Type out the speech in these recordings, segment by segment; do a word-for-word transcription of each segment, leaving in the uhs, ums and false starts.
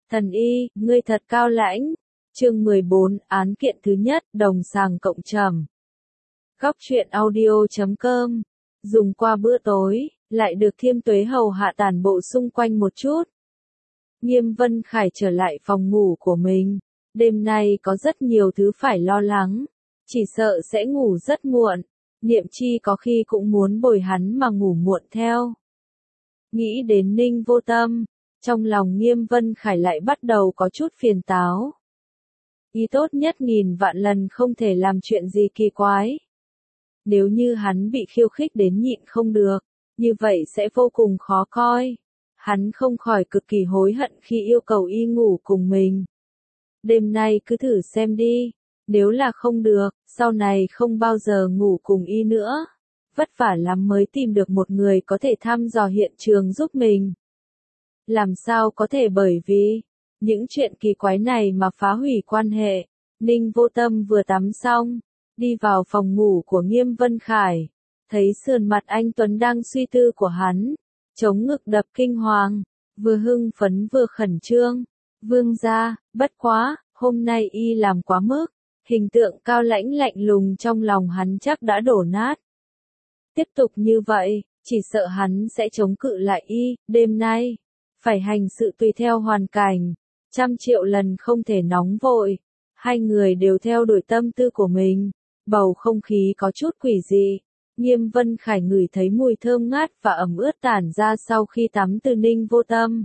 Thần y, ngươi thật cao lãnh. Chương mười bốn, án kiện thứ nhất, đồng sàng cộng trầm. Góc truyện audio chấm com. Dùng qua bữa tối, lại được Thiêm Tuế hầu hạ tản bộ xung quanh một chút. Nghiêm Vân Khải trở lại phòng ngủ của mình. Đêm nay có rất nhiều thứ phải lo lắng. Chỉ sợ sẽ ngủ rất muộn. Niệm Chi có khi cũng muốn bồi hắn mà ngủ muộn theo. Nghĩ đến Ninh Vô Tâm, trong lòng Nghiêm Vân Khải lại bắt đầu có chút phiền táo. Ý tốt nhất nghìn vạn lần không thể làm chuyện gì kỳ quái. Nếu như hắn bị khiêu khích đến nhịn không được, như vậy sẽ vô cùng khó coi. Hắn không khỏi cực kỳ hối hận khi yêu cầu y ngủ cùng mình. Đêm nay cứ thử xem đi, nếu là không được, sau này không bao giờ ngủ cùng y nữa. Vất vả lắm mới tìm được một người có thể thăm dò hiện trường giúp mình. Làm sao có thể bởi vì những chuyện kỳ quái này mà phá hủy quan hệ. Ninh Vô Tâm vừa tắm xong, đi vào phòng ngủ của Nghiêm Vân Khải, thấy sườn mặt anh Tuấn đang suy tư của hắn, chống ngực đập kinh hoàng, vừa hưng phấn vừa khẩn trương. Vương gia, bất quá, hôm nay y làm quá mức, hình tượng cao lãnh lạnh lùng trong lòng hắn chắc đã đổ nát. Tiếp tục như vậy, chỉ sợ hắn sẽ chống cự lại y, đêm nay, phải hành sự tùy theo hoàn cảnh, trăm triệu lần không thể nóng vội. Hai người đều theo đuổi tâm tư của mình, bầu không khí có chút quỷ dị. Nghiêm Vân Khải ngửi thấy mùi thơm ngát và ẩm ướt tản ra sau khi tắm từ Ninh Vô Tâm.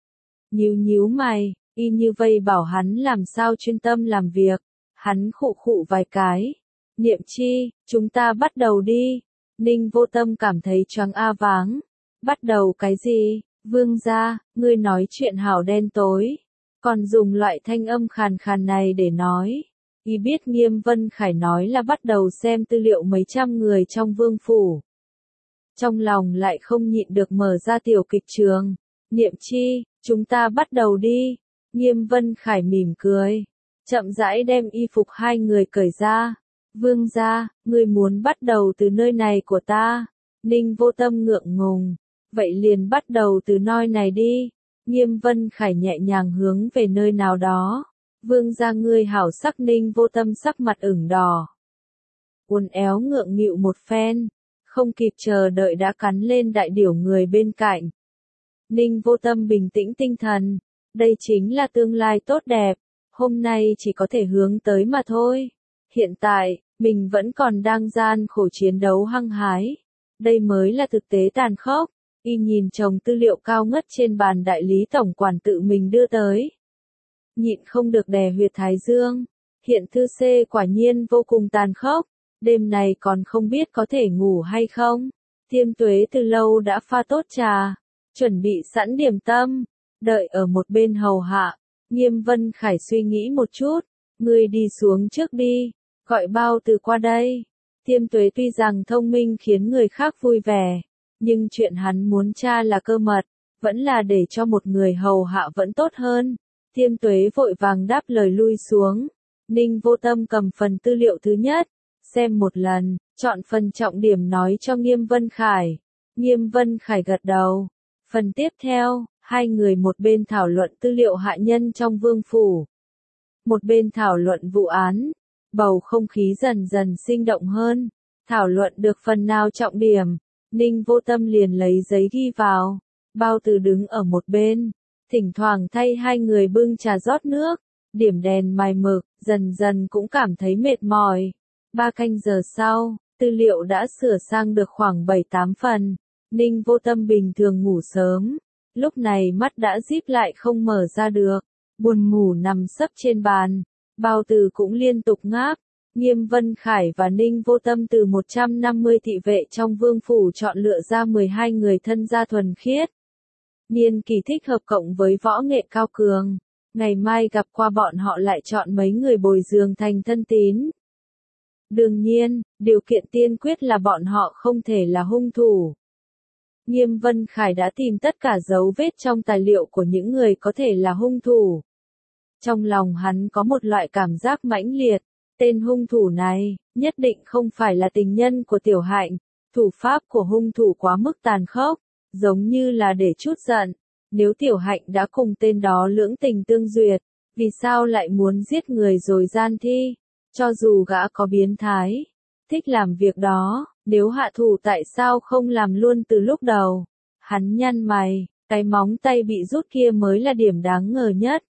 Nhíu nhíu mày, y như vây bảo hắn làm sao chuyên tâm làm việc. Hắn khụ khụ vài cái. Niệm Chi, chúng ta bắt đầu đi. Ninh Vô Tâm cảm thấy choáng a váng. Bắt đầu cái gì? Vương gia, ngươi nói chuyện hảo đen tối. Còn dùng loại thanh âm khàn khàn này để nói. Y biết Nghiêm Vân Khải nói là bắt đầu xem tư liệu mấy trăm người trong vương phủ. Trong lòng lại không nhịn được mở ra tiểu kịch trường. Niệm Chi, chúng ta bắt đầu đi. Nghiêm Vân Khải mỉm cười. Chậm rãi đem y phục hai người cởi ra. Vương gia, ngươi muốn bắt đầu từ nơi này của ta. Ninh Vô Tâm ngượng ngùng. Vậy liền bắt đầu từ nơi này đi. Nghiêm Vân Khải nhẹ nhàng hướng về nơi nào đó. Vương gia ngươi hảo sắc. Ninh Vô Tâm sắc mặt ửng đỏ. Uốn éo ngượng nghịu một phen. Không kịp chờ đợi đã cắn lên đại điểu người bên cạnh. Ninh Vô Tâm bình tĩnh tinh thần. Đây chính là tương lai tốt đẹp. Hôm nay chỉ có thể hướng tới mà thôi. Hiện tại, mình vẫn còn đang gian khổ chiến đấu hăng hái. Đây mới là thực tế tàn khốc. Y nhìn chồng tư liệu cao ngất trên bàn đại lý tổng quản tự mình đưa tới. Nhịn không được đè huyệt thái dương. Hiện thư C quả nhiên vô cùng tàn khốc. Đêm này còn không biết có thể ngủ hay không. Thiêm Tuế từ lâu đã pha tốt trà. Chuẩn bị sẵn điểm tâm. Đợi ở một bên hầu hạ. Nghiêm Vân Khải suy nghĩ một chút. Ngươi đi xuống trước đi. Gọi bao từ qua đây. Thiêm Tuế tuy rằng thông minh khiến người khác vui vẻ. Nhưng chuyện hắn muốn tra là cơ mật. Vẫn là để cho một người hầu hạ vẫn tốt hơn. Thiêm Tuế vội vàng đáp lời lui xuống. Ninh Vô Tâm cầm phần tư liệu thứ nhất. Xem một lần. Chọn phần trọng điểm nói cho Nghiêm Vân Khải. Nghiêm Vân Khải gật đầu. Phần tiếp theo. Hai người một bên thảo luận tư liệu hạ nhân trong vương phủ. Một bên thảo luận vụ án. Bầu không khí dần dần sinh động hơn. Thảo luận được phần nào trọng điểm. Ninh Vô Tâm liền lấy giấy ghi vào. Bao Từ đứng ở một bên. Thỉnh thoảng thay hai người bưng trà rót nước. Điểm đèn mài mực. Dần dần cũng cảm thấy mệt mỏi. Ba canh giờ sau. Tư liệu đã sửa sang được khoảng bảy tám phần. Ninh Vô Tâm bình thường ngủ sớm. Lúc này mắt đã díp lại không mở ra được. Buồn ngủ nằm sấp trên bàn. Bao Từ cũng liên tục ngáp. Nghiêm Vân Khải và Ninh Vô Tâm từ một trăm năm mươi thị vệ trong vương phủ chọn lựa ra mười hai người thân gia thuần khiết. Niên kỳ thích hợp cộng với võ nghệ cao cường. Ngày mai gặp qua bọn họ lại chọn mấy người bồi dưỡng thành thân tín. Đương nhiên, điều kiện tiên quyết là bọn họ không thể là hung thủ. Nghiêm Vân Khải đã tìm tất cả dấu vết trong tài liệu của những người có thể là hung thủ. Trong lòng hắn có một loại cảm giác mãnh liệt. Tên hung thủ này, nhất định không phải là tình nhân của Tiểu Hạnh. Thủ pháp của hung thủ quá mức tàn khốc, giống như là để trút giận. Nếu Tiểu Hạnh đã cùng tên đó lưỡng tình tương duyệt, vì sao lại muốn giết người rồi gian thi? Cho dù gã có biến thái, thích làm việc đó, nếu hạ thủ tại sao không làm luôn từ lúc đầu? Hắn nhăn mày, cái móng tay bị rút kia mới là điểm đáng ngờ nhất.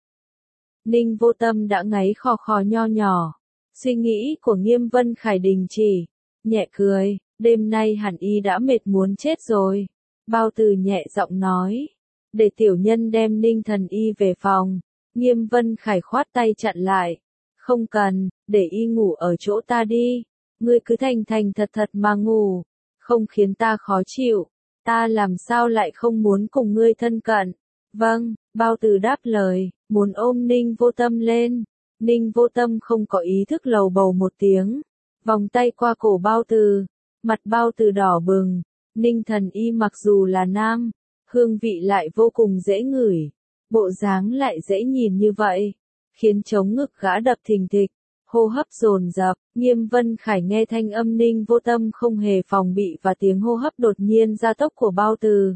Ninh Vô Tâm đã ngáy khò khò nho nhỏ. Suy nghĩ của Nghiêm Vân Khải đình chỉ, nhẹ cười, đêm nay hẳn y đã mệt muốn chết rồi. Bao Từ nhẹ giọng nói, để tiểu nhân đem Ninh Thần Y về phòng. Nghiêm Vân Khải khoát tay chặn lại, không cần, để y ngủ ở chỗ ta đi. Ngươi cứ thành thành thật thật mà ngủ, không khiến ta khó chịu. Ta làm sao lại không muốn cùng ngươi thân cận. Vâng, Bao Từ đáp lời, muốn ôm Ninh Vô Tâm lên. Ninh Vô Tâm không có ý thức lầu bầu một tiếng, vòng tay qua cổ Bao Từ, mặt Bao Từ đỏ bừng. Ninh Thần Y mặc dù là nam, hương vị lại vô cùng dễ ngửi, bộ dáng lại dễ nhìn như vậy, khiến trống ngực gã đập thình thịch, hô hấp dồn dập. Nghiêm Vân Khải nghe thanh âm Ninh Vô Tâm không hề phòng bị và tiếng hô hấp đột nhiên gia tốc của Bao Từ,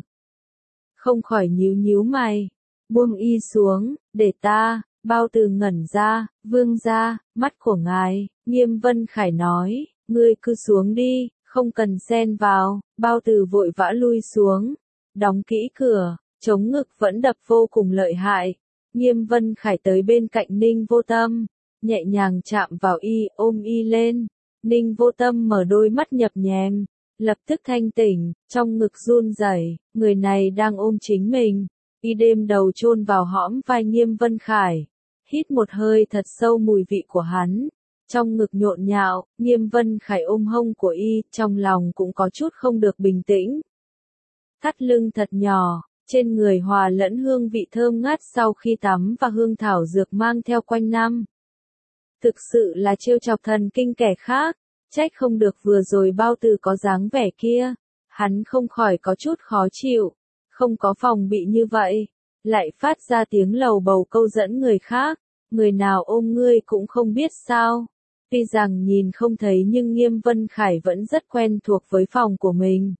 không khỏi nhíu nhíu mày, buông y xuống, để ta. Bao Từ ngẩn ra, vương ra, mắt của ngài. Nghiêm Vân Khải nói, ngươi cứ xuống đi, không cần xen vào. Bao Từ vội vã lui xuống, đóng kỹ cửa, chống ngực vẫn đập vô cùng lợi hại. Nghiêm Vân Khải tới bên cạnh Ninh Vô Tâm, nhẹ nhàng chạm vào y, ôm y lên. Ninh Vô Tâm mở đôi mắt nhập nhèm, lập tức thanh tỉnh, trong ngực run rẩy, người này đang ôm chính mình. Y đêm đầu chôn vào hõm vai Nghiêm Vân Khải, hít một hơi thật sâu mùi vị của hắn, trong ngực nhộn nhạo. Nghiêm Vân Khải ôm hông của y, trong lòng cũng có chút không được bình tĩnh. Thắt lưng thật nhỏ, trên người hòa lẫn hương vị thơm ngát sau khi tắm và hương thảo dược mang theo quanh năm. Thực sự là trêu chọc thần kinh kẻ khác, trách không được vừa rồi Bao Từ có dáng vẻ kia, hắn không khỏi có chút khó chịu, không có phòng bị như vậy, lại phát ra tiếng lầu bầu câu dẫn người khác, người nào ôm ngươi cũng không biết sao. Tuy rằng nhìn không thấy nhưng Nghiêm Vân Khải vẫn rất quen thuộc với phòng của mình.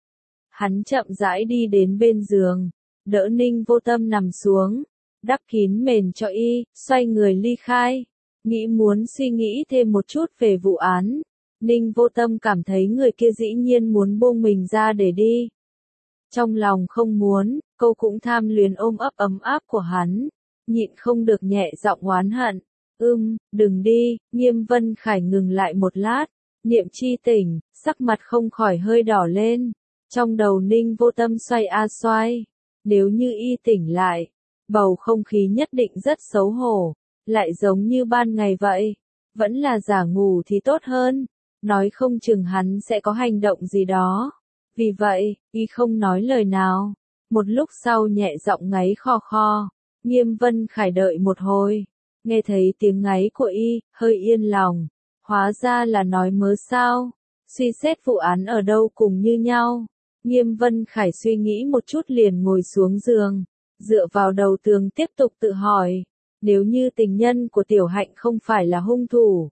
Hắn chậm rãi đi đến bên giường, đỡ Ninh Vô Tâm nằm xuống, đắp kín mền cho y, xoay người ly khai, nghĩ muốn suy nghĩ thêm một chút về vụ án. Ninh Vô Tâm cảm thấy người kia dĩ nhiên muốn buông mình ra để đi. Trong lòng không muốn, cô cũng tham luyến ôm ấp ấm áp của hắn, nhịn không được nhẹ giọng oán hận. Ưm, đừng đi. Nghiêm Vân Khải ngừng lại một lát, niệm chi tỉnh, sắc mặt không khỏi hơi đỏ lên. Trong đầu Ninh Vô Tâm xoay a xoay, nếu như y tỉnh lại, bầu không khí nhất định rất xấu hổ, lại giống như ban ngày vậy, vẫn là giả ngủ thì tốt hơn, nói không chừng hắn sẽ có hành động gì đó. Vì vậy, y không nói lời nào, một lúc sau nhẹ giọng ngáy khò khò. Nghiêm Vân Khải đợi một hồi, nghe thấy tiếng ngáy của y, hơi yên lòng, hóa ra là nói mớ sao, suy xét vụ án ở đâu cùng như nhau. Nghiêm Vân Khải suy nghĩ một chút liền ngồi xuống giường, dựa vào đầu tường tiếp tục tự hỏi, nếu như tình nhân của Tiểu Hạnh không phải là hung thủ,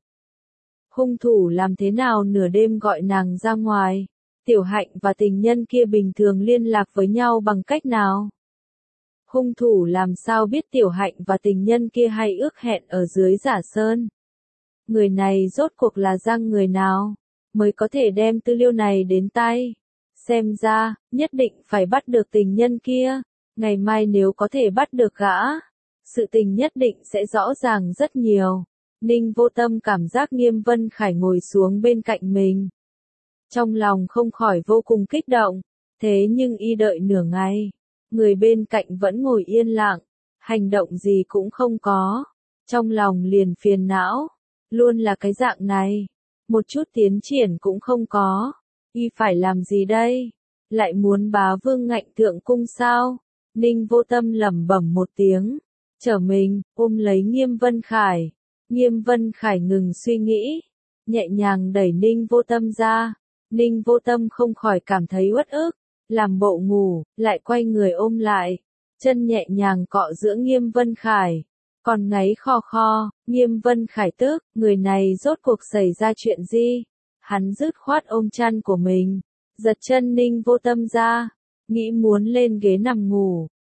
hung thủ làm thế nào nửa đêm gọi nàng ra ngoài? Tiểu Hạnh và tình nhân kia bình thường liên lạc với nhau bằng cách nào? Hung thủ làm sao biết Tiểu Hạnh và tình nhân kia hay ước hẹn ở dưới Giả Sơn? Người này rốt cuộc là giang người nào, mới có thể đem tư liệu này đến tay? Xem ra, nhất định phải bắt được tình nhân kia, ngày mai nếu có thể bắt được gã, sự tình nhất định sẽ rõ ràng rất nhiều. Ninh Vô Tâm cảm giác Nghiêm Vân Khải ngồi xuống bên cạnh mình, trong lòng không khỏi vô cùng kích động, thế nhưng y đợi nửa ngày, người bên cạnh vẫn ngồi yên lặng, hành động gì cũng không có, trong lòng liền phiền não, luôn là cái dạng này, một chút tiến triển cũng không có, y phải làm gì đây? Lại muốn bá vương ngạnh thượng cung sao? Ninh Vô Tâm lẩm bẩm một tiếng, trở mình, ôm lấy Nghiêm Vân Khải. Nghiêm Vân Khải ngừng suy nghĩ, nhẹ nhàng đẩy Ninh Vô Tâm ra. Ninh Vô Tâm không khỏi cảm thấy uất ức, làm bộ ngủ, lại quay người ôm lại, chân nhẹ nhàng cọ giữa Nghiêm Vân Khải, còn ngáy khò khò. Nghiêm Vân Khải tức, người này rốt cuộc xảy ra chuyện gì? Hắn dứt khoát ôm chăn của mình, giật chân Ninh Vô Tâm ra, nghĩ muốn lên ghế nằm ngủ,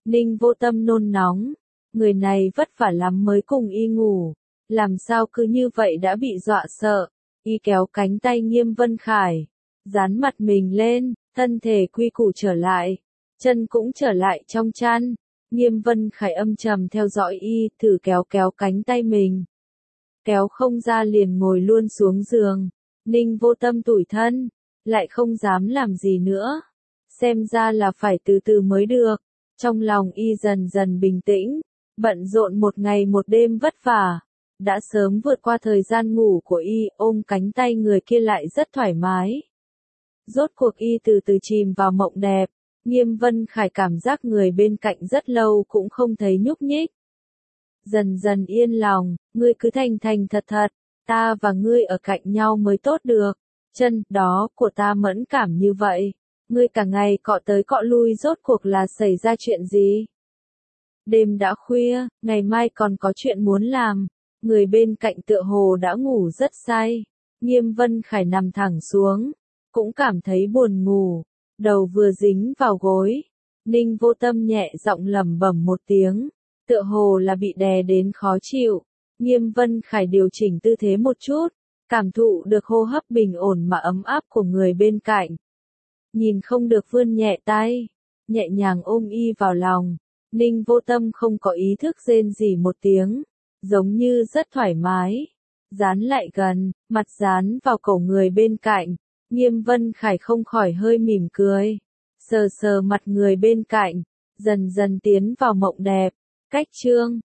Ninh Vô Tâm nôn nóng, người này vất vả lắm mới cùng y ngủ, làm sao cứ như vậy đã bị dọa sợ. Y kéo cánh tay Nghiêm Vân Khải, dán mặt mình lên, thân thể quy củ trở lại, chân cũng trở lại trong chăn. Nghiêm Vân Khải âm trầm theo dõi y, thử kéo kéo cánh tay mình. Kéo không ra liền ngồi luôn xuống giường. Ninh Vô Tâm tủi thân, lại không dám làm gì nữa. Xem ra là phải từ từ mới được. Trong lòng y dần dần bình tĩnh, bận rộn một ngày một đêm vất vả. Đã sớm vượt qua thời gian ngủ của y, ôm cánh tay người kia lại rất thoải mái. Rốt cuộc y từ từ chìm vào mộng đẹp. Nghiêm Vân Khải cảm giác người bên cạnh rất lâu cũng không thấy nhúc nhích. Dần dần yên lòng, ngươi cứ thành thành thật thật, ta và ngươi ở cạnh nhau mới tốt được. Chân đó của ta mẫn cảm như vậy, ngươi cả ngày cọ tới cọ lui rốt cuộc là xảy ra chuyện gì? Đêm đã khuya, ngày mai còn có chuyện muốn làm. Người bên cạnh tựa hồ đã ngủ rất say. Nghiêm Vân Khải nằm thẳng xuống, cũng cảm thấy buồn ngủ, đầu vừa dính vào gối. Ninh Vô Tâm nhẹ giọng lẩm bẩm một tiếng, tựa hồ là bị đè đến khó chịu. Nghiêm Vân Khải điều chỉnh tư thế một chút, cảm thụ được hô hấp bình ổn mà ấm áp của người bên cạnh. Nhìn không được vươn nhẹ tay, nhẹ nhàng ôm y vào lòng. Ninh Vô Tâm không có ý thức rên rỉ một tiếng, giống như rất thoải mái. Dán lại gần, mặt dán vào cổ người bên cạnh. Nghiêm Vân Khải không khỏi hơi mỉm cười, sờ sờ mặt người bên cạnh, dần dần tiến vào mộng đẹp. Cách chương